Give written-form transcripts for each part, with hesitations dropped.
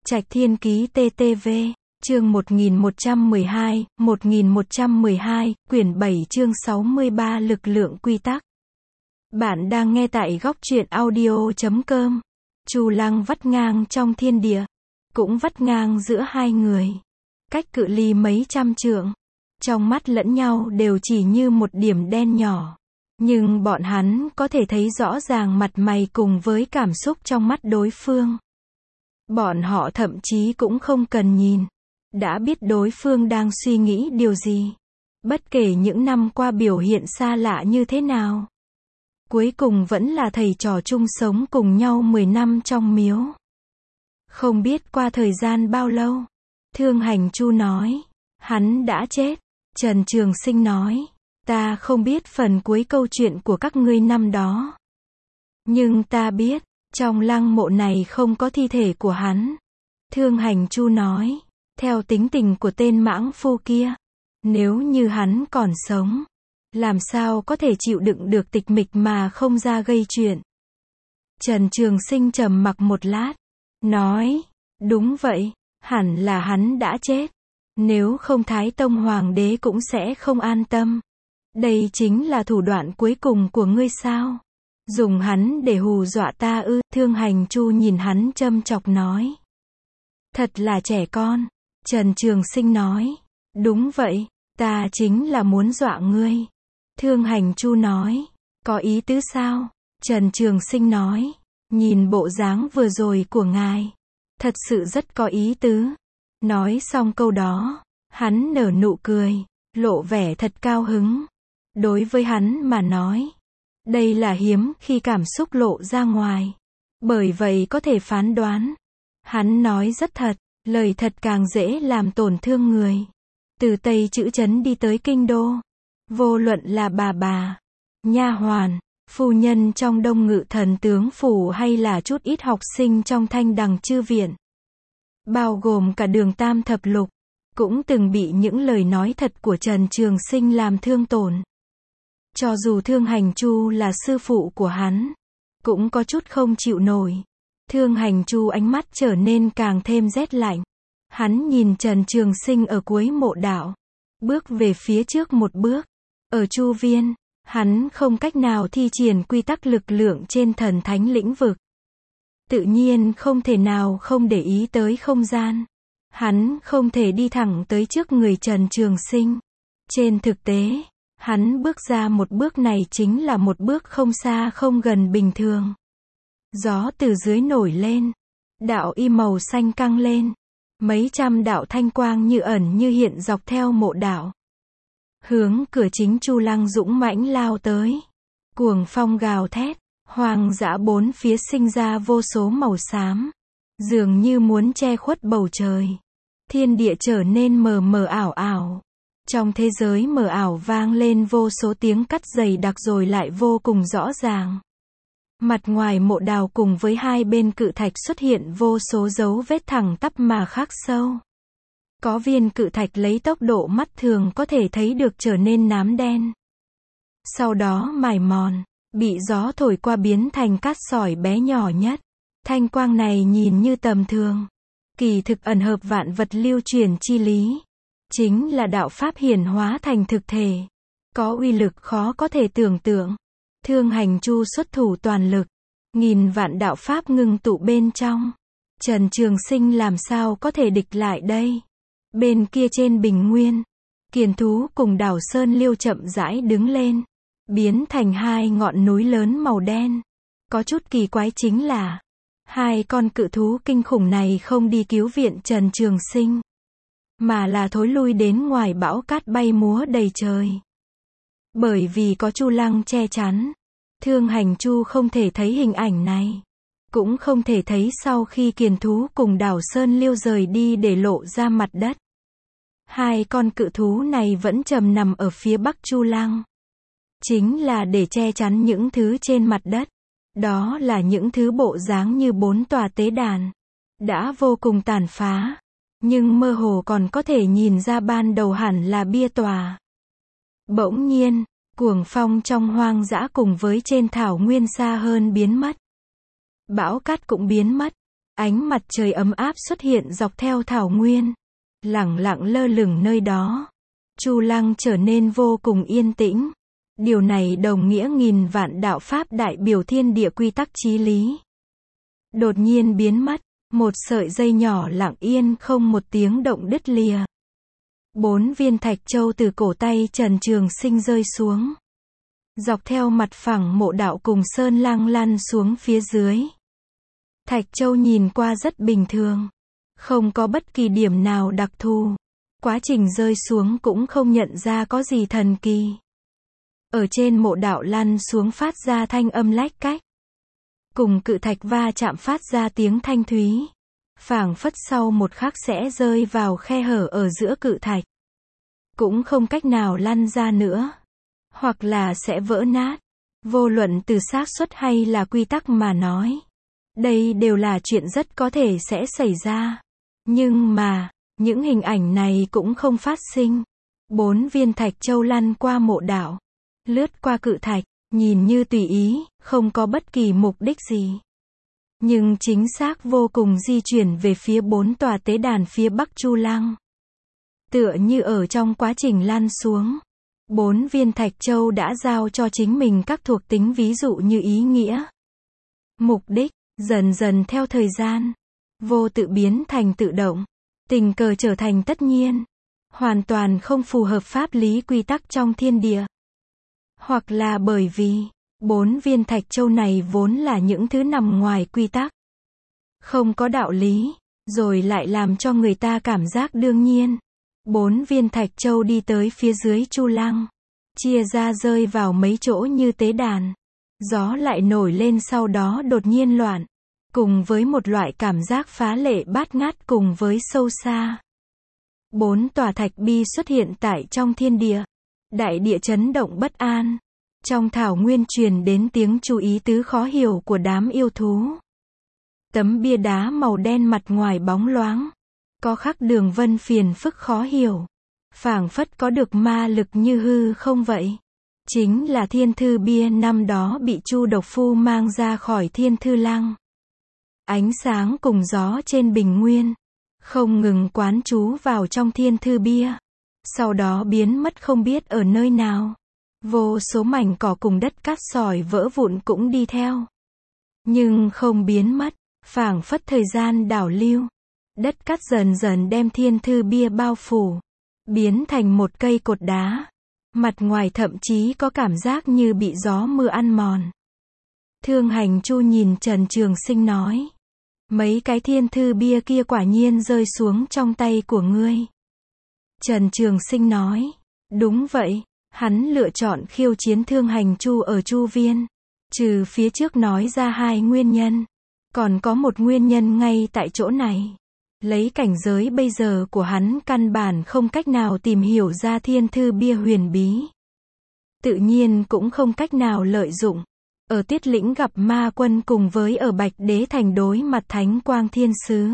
Trạch Thiên Ký TTV, chương 1112, quyển 7 chương 63 lực lượng quy tắc. Bạn đang nghe tại góc truyện audio.com. Chu Lăng vắt ngang trong thiên địa, cũng vắt ngang giữa hai người. Cách cự ly mấy trăm trượng. Trong mắt lẫn nhau đều chỉ như một điểm đen nhỏ. Nhưng bọn hắn có thể thấy rõ ràng mặt mày cùng với cảm xúc trong mắt đối phương. Bọn họ thậm chí cũng không cần nhìn, đã biết đối phương đang suy nghĩ điều gì. Bất kể những năm qua biểu hiện xa lạ như thế nào. Cuối cùng vẫn là thầy trò chung sống cùng nhau 10 năm trong miếu. Không biết qua thời gian bao lâu. Thương Hành Chu nói, hắn đã chết. Trần Trường Sinh nói, ta không biết phần cuối câu chuyện của các ngươi năm đó. Nhưng ta biết, trong lăng mộ này không có thi thể của hắn. Thương Hành Chu nói, theo tính tình của tên mãng phu kia, nếu như hắn còn sống, làm sao có thể chịu đựng được tịch mịch mà không ra gây chuyện. Trần Trường Sinh trầm mặc một lát, nói, đúng vậy, hẳn là hắn đã chết. Nếu không Thái Tông Hoàng đế cũng sẽ không an tâm. Đây chính là thủ đoạn cuối cùng của ngươi sao? Dùng hắn để hù dọa ta ư? Thương Hành Chu nhìn hắn châm chọc nói. Thật là trẻ con. Trần Trường Sinh nói. Đúng vậy, ta chính là muốn dọa ngươi. Thương Hành Chu nói. Có ý tứ sao? Trần Trường Sinh nói. Nhìn bộ dáng vừa rồi của ngài, thật sự rất có ý tứ. Nói xong câu đó, hắn nở nụ cười, lộ vẻ thật cao hứng. Đối với hắn mà nói, đây là hiếm khi cảm xúc lộ ra ngoài. Bởi vậy có thể phán đoán, hắn nói rất thật, lời thật càng dễ làm tổn thương người. Từ Tây Chữ Trấn đi tới Kinh Đô, vô luận là bà, nha hoàn, phu nhân trong Đông Ngự Thần Tướng Phủ hay là chút ít học sinh trong Thanh Đằng Chư Viện, bao gồm cả Đường Tam Thập Lục, cũng từng bị những lời nói thật của Trần Trường Sinh làm thương tổn. Cho dù Thương Hành Chu là sư phụ của hắn, cũng có chút không chịu nổi. Thương Hành Chu ánh mắt trở nên càng thêm rét lạnh. Hắn nhìn Trần Trường Sinh ở cuối mộ đạo, bước về phía trước một bước. Ở Chu Viên, hắn không cách nào thi triển quy tắc lực lượng trên thần thánh lĩnh vực. Tự nhiên không thể nào không để ý tới không gian. Hắn không thể đi thẳng tới trước người Trần Trường Sinh. Trên thực tế, hắn bước ra một bước này chính là một bước không xa không gần bình thường. Gió từ dưới nổi lên, đạo y màu xanh căng lên, mấy trăm đạo thanh quang như ẩn như hiện dọc theo mộ đạo, hướng cửa chính Chu Lăng dũng mãnh lao tới. Cuồng phong gào thét, hoang dã bốn phía sinh ra vô số màu xám, dường như muốn che khuất bầu trời. Thiên địa trở nên mờ mờ ảo ảo. Trong thế giới mờ ảo vang lên vô số tiếng cắt dày đặc rồi lại vô cùng rõ ràng. Mặt ngoài mộ đào cùng với hai bên cự thạch xuất hiện vô số dấu vết thẳng tắp mà khắc sâu. Có viên cự thạch lấy tốc độ mắt thường có thể thấy được trở nên nám đen. Sau đó mài mòn, bị gió thổi qua biến thành cát sỏi bé nhỏ nhất. Thanh quang này nhìn như tầm thường, kỳ thực ẩn hợp vạn vật lưu truyền chi lý. Chính là đạo pháp hiển hóa thành thực thể. Có uy lực khó có thể tưởng tượng. Thương Hành Chu xuất thủ toàn lực. Nghìn vạn đạo pháp ngưng tụ bên trong. Trần Trường Sinh làm sao có thể địch lại đây? Bên kia trên bình nguyên, Kiền Thú cùng Đảo Sơn Liêu chậm rãi đứng lên, biến thành hai ngọn núi lớn màu đen. Có chút kỳ quái chính là, hai con cự thú kinh khủng này không đi cứu viện Trần Trường Sinh, mà là thối lui đến ngoài bão cát bay múa đầy trời. Bởi vì có Chu Lăng che chắn, Thương Hành Chu không thể thấy hình ảnh này. Cũng không thể thấy sau khi Kiền Thú cùng Đảo Sơn Liêu rời đi để lộ ra mặt đất. Hai con cự thú này vẫn trầm nằm ở phía bắc Chu Lăng. Chính là để che chắn những thứ trên mặt đất. Đó là những thứ bộ dáng như 4 tòa tế đàn. Đã vô cùng tàn phá. Nhưng mơ hồ còn có thể nhìn ra ban đầu hẳn là bia tòa. Bỗng nhiên, cuồng phong trong hoang dã cùng với trên thảo nguyên xa hơn biến mất. Bão cát cũng biến mất. Ánh mặt trời ấm áp xuất hiện dọc theo thảo nguyên, lẳng lặng lơ lửng nơi đó. Chu Lăng trở nên vô cùng yên tĩnh. Điều này đồng nghĩa nghìn vạn đạo pháp đại biểu thiên địa quy tắc chí lý. Đột nhiên biến mất, một sợi dây nhỏ lặng yên không một tiếng động đứt lìa. 4 viên thạch châu từ cổ tay Trần Trường Sinh rơi xuống. Dọc theo mặt phẳng mộ đạo cùng sơn lăng lăn xuống phía dưới. Thạch châu nhìn qua rất bình thường. Không có bất kỳ điểm nào đặc thù. Quá trình rơi xuống cũng không nhận ra có gì thần kỳ. Ở trên mộ đạo lăn xuống phát ra thanh âm lách cách. Cùng cự thạch va chạm phát ra tiếng thanh thúy. Phảng phất sau một khắc sẽ rơi vào khe hở ở giữa cự thạch. Cũng không cách nào lăn ra nữa. Hoặc là sẽ vỡ nát. Vô luận từ xác suất hay là quy tắc mà nói. Đây đều là chuyện rất có thể sẽ xảy ra. Nhưng mà, những hình ảnh này cũng không phát sinh. 4 viên thạch châu lăn qua mộ đạo. Lướt qua cự thạch, nhìn như tùy ý, không có bất kỳ mục đích gì. Nhưng chính xác vô cùng di chuyển về phía 4 tòa tế đàn phía bắc Chu Lăng. Tựa như ở trong quá trình lăn xuống. 4 viên thạch châu đã giao cho chính mình các thuộc tính ví dụ như ý nghĩa. Mục đích, dần dần theo thời gian. Vô tự biến thành tự động. Tình cờ trở thành tất nhiên. Hoàn toàn không phù hợp pháp lý quy tắc trong thiên địa. Hoặc là bởi vì, 4 viên thạch châu này vốn là những thứ nằm ngoài quy tắc. Không có đạo lý, rồi lại làm cho người ta cảm giác đương nhiên. 4 viên thạch châu đi tới phía dưới Chu Lăng. Chia ra rơi vào mấy chỗ như tế đàn. Gió lại nổi lên sau đó đột nhiên loạn. Cùng với một loại cảm giác phá lệ bát ngát cùng với sâu xa. 4 tòa thạch bi xuất hiện tại trong thiên địa. Đại địa chấn động bất an. Trong thảo nguyên truyền đến tiếng chú ý tứ khó hiểu của đám yêu thú. Tấm bia đá màu đen mặt ngoài bóng loáng. Có khắc đường vân phiền phức khó hiểu. Phảng phất có được ma lực như hư không vậy. Chính là thiên thư bia năm đó bị Chu Độc Phu mang ra khỏi thiên thư lăng. Ánh sáng cùng gió trên bình nguyên. Không ngừng quán trú vào trong thiên thư bia. Sau đó biến mất không biết ở nơi nào. Vô số mảnh cỏ cùng đất cát sỏi vỡ vụn cũng đi theo. Nhưng không biến mất, phảng phất thời gian đảo lưu. Đất cát dần dần đem thiên thư bia bao phủ. Biến thành một cây cột đá. Mặt ngoài thậm chí có cảm giác như bị gió mưa ăn mòn. Thương Hành Chu nhìn Trần Trường Sinh nói. Mấy cái thiên thư bia kia quả nhiên rơi xuống trong tay của ngươi. Trần Trường Sinh nói. Đúng vậy. Hắn lựa chọn khiêu chiến Thương Hành Chu ở Chu Viên. Trừ phía trước nói ra 2 nguyên nhân. Còn có một nguyên nhân ngay tại chỗ này. Lấy cảnh giới bây giờ của hắn căn bản không cách nào tìm hiểu ra thiên thư bia huyền bí. Tự nhiên cũng không cách nào lợi dụng. Ở Tiết Lĩnh gặp ma quân cùng với ở Bạch Đế Thành đối mặt Thánh Quang Thiên Sứ.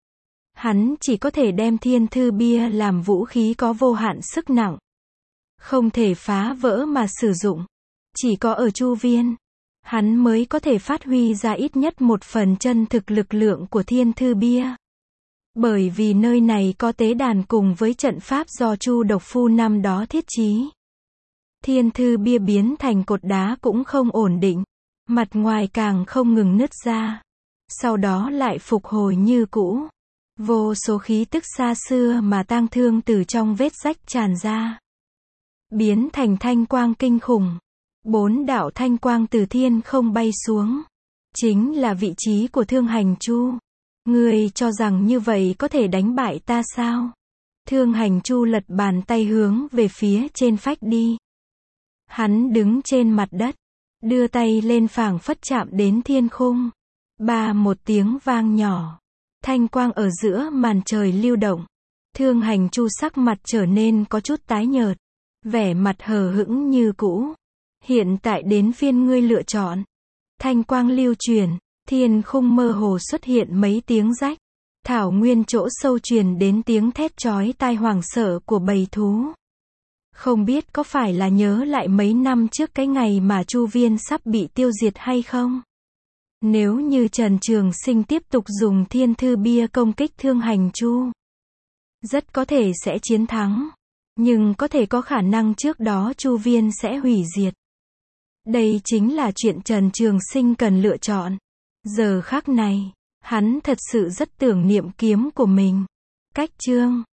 Hắn chỉ có thể đem thiên thư bia làm vũ khí có vô hạn sức nặng. Không thể phá vỡ mà sử dụng. Chỉ có ở Chu Viên, hắn mới có thể phát huy ra ít nhất một phần chân thực lực lượng của thiên thư bia. Bởi vì nơi này có tế đàn cùng với trận pháp do Chu Độc Phu năm đó thiết trí. Thiên thư bia biến thành cột đá cũng không ổn định. Mặt ngoài càng không ngừng nứt ra. Sau đó lại phục hồi như cũ. Vô số khí tức xa xưa mà tang thương từ trong vết rách tràn ra. Biến thành thanh quang kinh khủng. 4 đạo thanh quang từ thiên không bay xuống. Chính là vị trí của Thương Hành Chu. Ngươi cho rằng như vậy có thể đánh bại ta sao? Thương Hành Chu lật bàn tay hướng về phía trên phách đi. Hắn đứng trên mặt đất. Đưa tay lên phảng phất chạm đến thiên khung. Ba một tiếng vang nhỏ. Thanh quang ở giữa màn trời lưu động. Thương Hành Chu sắc mặt trở nên có chút tái nhợt. Vẻ mặt hờ hững như cũ. Hiện tại đến phiên ngươi lựa chọn. Thanh quang lưu truyền. Thiên khung mơ hồ xuất hiện mấy tiếng rách. Thảo nguyên chỗ sâu truyền đến tiếng thét chói tai hoảng sợ của bầy thú. Không biết có phải là nhớ lại mấy năm trước cái ngày mà Chu Viên sắp bị tiêu diệt hay không? Nếu như Trần Trường Sinh tiếp tục dùng thiên thư bia công kích Thương Hành Chu, rất có thể sẽ chiến thắng. Nhưng có thể có khả năng trước đó Chu Viên sẽ hủy diệt. Đây chính là chuyện Trần Trường Sinh cần lựa chọn. Giờ khắc này, hắn thật sự rất tưởng niệm kiếm của mình. Cách chương